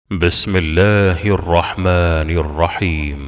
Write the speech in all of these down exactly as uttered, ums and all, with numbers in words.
بسم الله الرحمن الرحيم.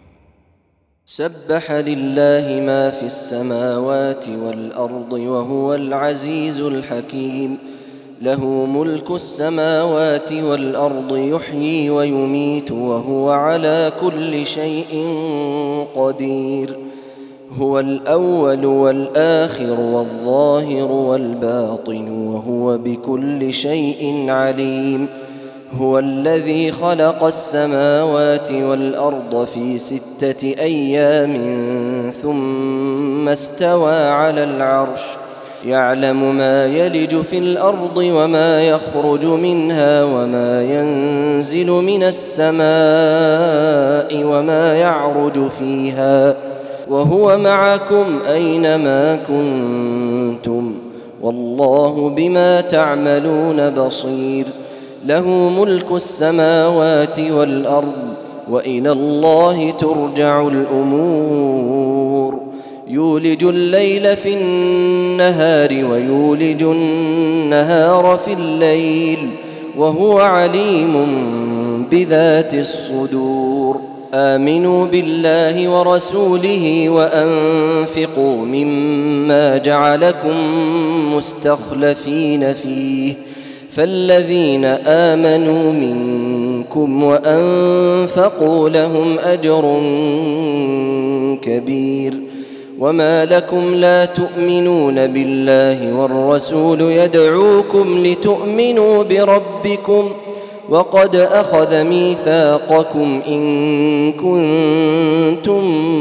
سبح لله ما في السماوات والأرض وهو العزيز الحكيم. له ملك السماوات والأرض يحيي ويميت وهو على كل شيء قدير. هو الأول والآخر والظاهر والباطن وهو بكل شيء عليم. هو الذي خلق السماوات والأرض في ستة أيام ثم استوى على العرش يعلم ما يلج في الأرض وما يخرج منها وما ينزل من السماء وما يعرج فيها وهو معكم أينما كنتم والله بما تعملون بصير. له ملك السماوات والأرض وإلى الله ترجع الأمور. يولج الليل في النهار ويولج النهار في الليل وهو عليم بذات الصدور. آمنوا بالله ورسوله وأنفقوا مما جعلكم مستخلفين فيه فالذين آمنوا منكم وأنفقوا لهم أجر كبير. وما لكم لا تؤمنون بالله والرسول يدعوكم لتؤمنوا بربكم وقد أخذ ميثاقكم إن كنتم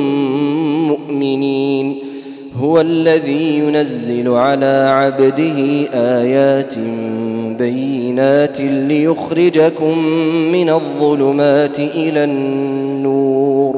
مؤمنين. هو الذي ينزل على عبده آيات بينات ليخرجكم من الظلمات إلى النور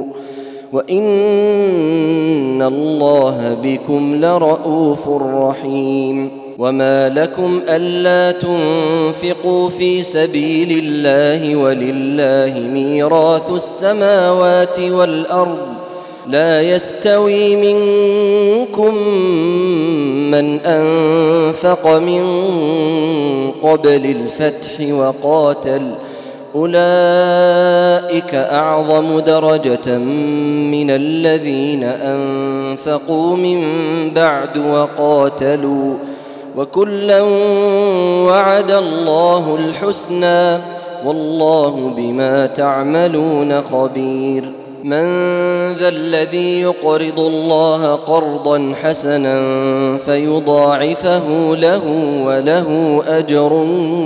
وإن الله بكم لرءوف رحيم. وما لكم ألا تنفقوا في سبيل الله ولله ميراث السماوات والأرض لا يستوي منكم من أنفق من قبل الفتح وقاتل أولئك أعظم درجة من الذين أنفقوا من بعد وقاتلوا وكلا وعد الله الحسنى والله بما تعملون خبير. من ذا الذي يقرض الله قرضا حسنا فيضاعفه له وله أجر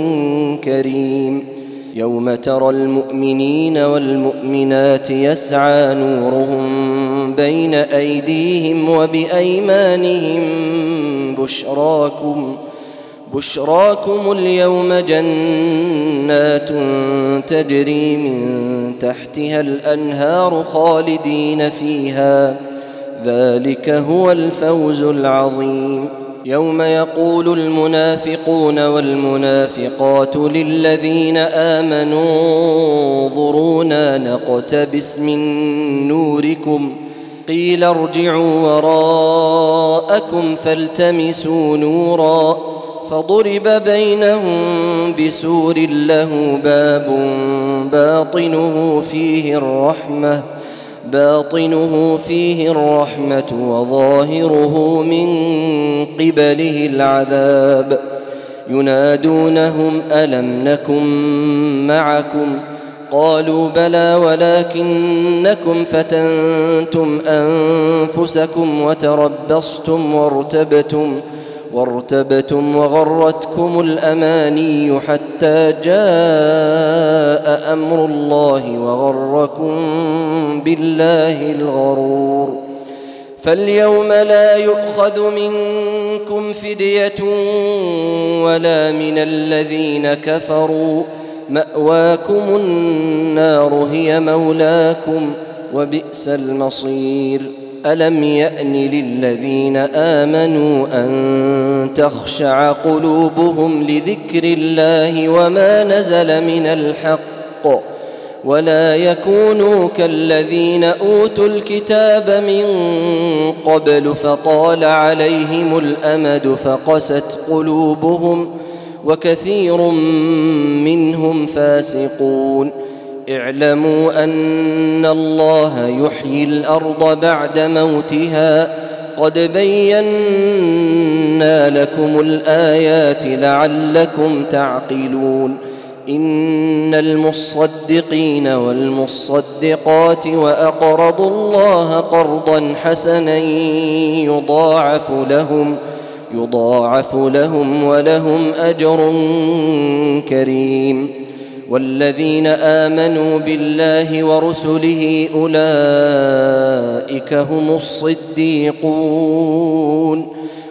كريم. يوم ترى المؤمنين والمؤمنات يسعى نورهم بين أيديهم وبأيمانهم بشراكم بشراكم اليوم جنات تجري من تحتها الأنهار خالدين فيها ذلك هو الفوز العظيم. يوم يقول المنافقون والمنافقات للذين آمنوا انظرونا نقتبس من نوركم قيل ارجعوا وراءكم فالتمسوا نورا فضرب بينهم بسور له باب باطنه فيه الرحمة باطنه فيه الرحمة وظاهره من قبله العذاب. ينادونهم ألم نكن معكم قالوا بلى ولكنكم فتنتم أنفسكم وتربصتم وارتبتم وارتبتم وغرتكم الأماني حتى جاء أمر الله وغركم بالله الغرور. فاليوم لا يؤخذ منكم فدية ولا من الذين كفروا مأواكم النار هي مولاكم وبئس المصير. ألم يأن للذين آمنوا أن تخشع قلوبهم لذكر الله وما نزل من الحق ولا يكونوا كالذين أوتوا الكتاب من قبل فطال عليهم الأمد فقست قلوبهم وكثير منهم فاسقون. اعلموا أن الله يحيي الأرض بعد موتها قد بينا لكم الآيات لعلكم تعقلون. إن المصدقين والمصدقات وأقرضوا الله قرضا حسنا يضاعف لهم يضاعف لهم ولهم أجر كريم. والذين آمنوا بالله ورسله أولئك هم الصديقون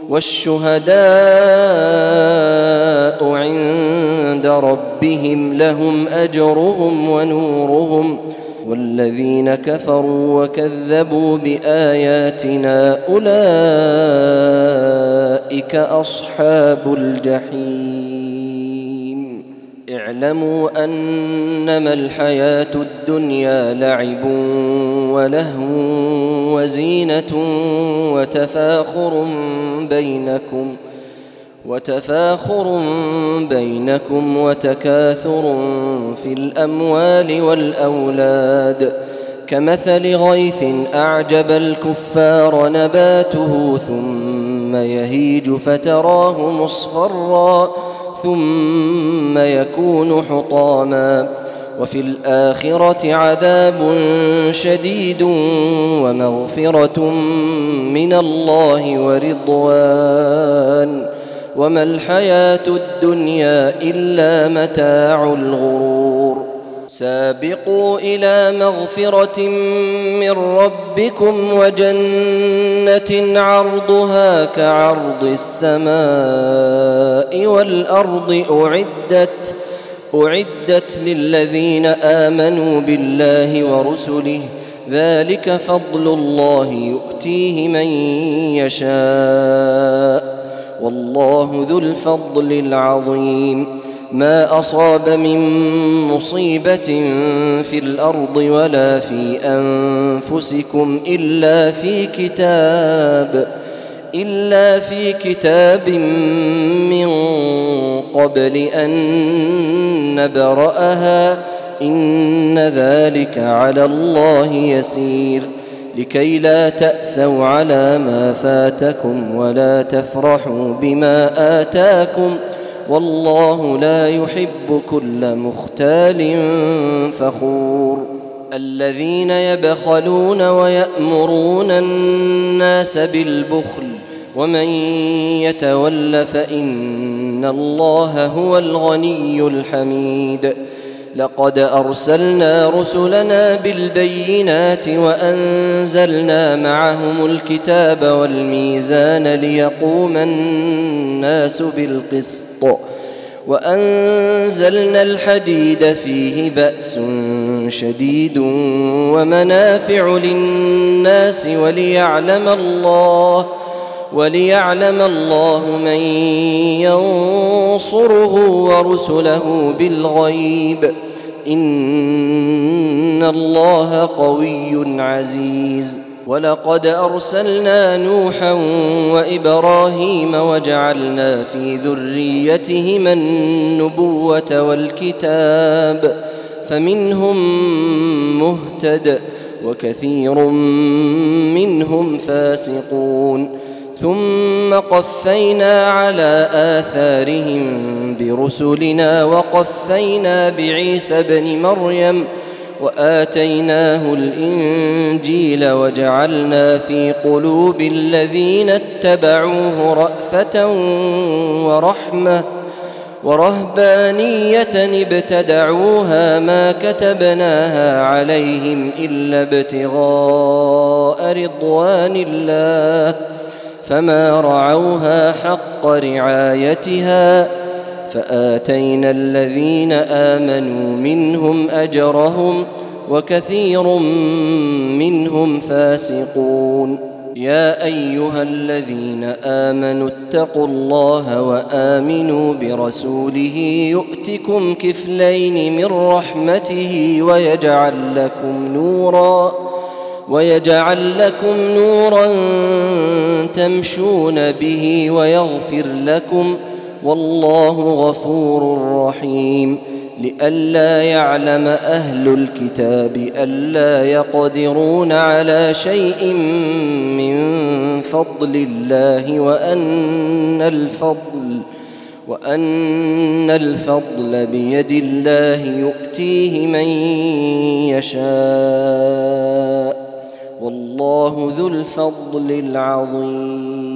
والشهداء عند ربهم لهم أجرهم ونورهم. والذين كفروا وكذبوا بآياتنا أولئك أصحاب الجحيم. اعلموا أنما الحياة الدنيا لعب ولهو وزينة وتفاخر بينكم وتفاخر بينكم وتكاثر في الأموال والأولاد كمثل غيث أعجب الكفار نباته ثم يهيج فتراه مصفرا ثم يكون حطاما وفي الآخرة عذاب شديد ومغفرة من الله ورضوان وما الحياة الدنيا إلا متاع الغرور. سابقوا إلى مغفرة من ربكم وجنة عرضها كعرض السماء والأرض أعدت أعدت للذين آمنوا بالله ورسله ذلك فضل الله يؤتيه من يشاء والله ذو الفضل العظيم. ما أصاب من مصيبة في الأرض ولا في أنفسكم إلا في كتاب إلا في كتاب من قبل أن نبرأها إن ذلك على الله يسير. لكي لا تأسوا على ما فاتكم ولا تفرحوا بما آتاكم والله لا يحب كل مختال فخور. الذين يبخلون ويأمرون الناس بالبخل ومن يتول فإن الله هو الغني الحميد. لقد أرسلنا رسلنا بالبينات وأنزلنا معهم الكتاب والميزان ليقوم الناس بالقسط وأنزلنا الحديد فيه بأس شديد ومنافع للناس وليعلم الله وليعلم الله من ينصره ورسله بالغيب إن الله قوي عزيز. ولقد أرسلنا نوحا وإبراهيم وجعلنا في ذريتهما النبوة والكتاب فمنهم مهتد وكثير منهم فاسقون. ثم قفينا على آثارهم برسلنا وقفينا بعيسى ابن مريم وآتيناه الإنجيل وجعلنا في قلوب الذين اتبعوه رأفة ورحمة ورهبانية ابتدعوها ما كتبناها عليهم إلا ابتغاء رضوان الله فما رعوها حق رعايتها فآتينا الذين آمنوا منهم أجرهم وكثير منهم فاسقون. يا أيها الذين آمنوا اتقوا الله وآمنوا برسوله يؤتكم كفلين من رحمته ويجعل لكم نورا ويجعل لكم نورا تمشون به ويغفر لكم والله غفور رحيم. لئلا يعلم أهل الكتاب ألا يقدرون على شيء من فضل الله وأن الفضل وأن الفضل بيد الله يؤتيه من يشاء والله ذو الفضل العظيم.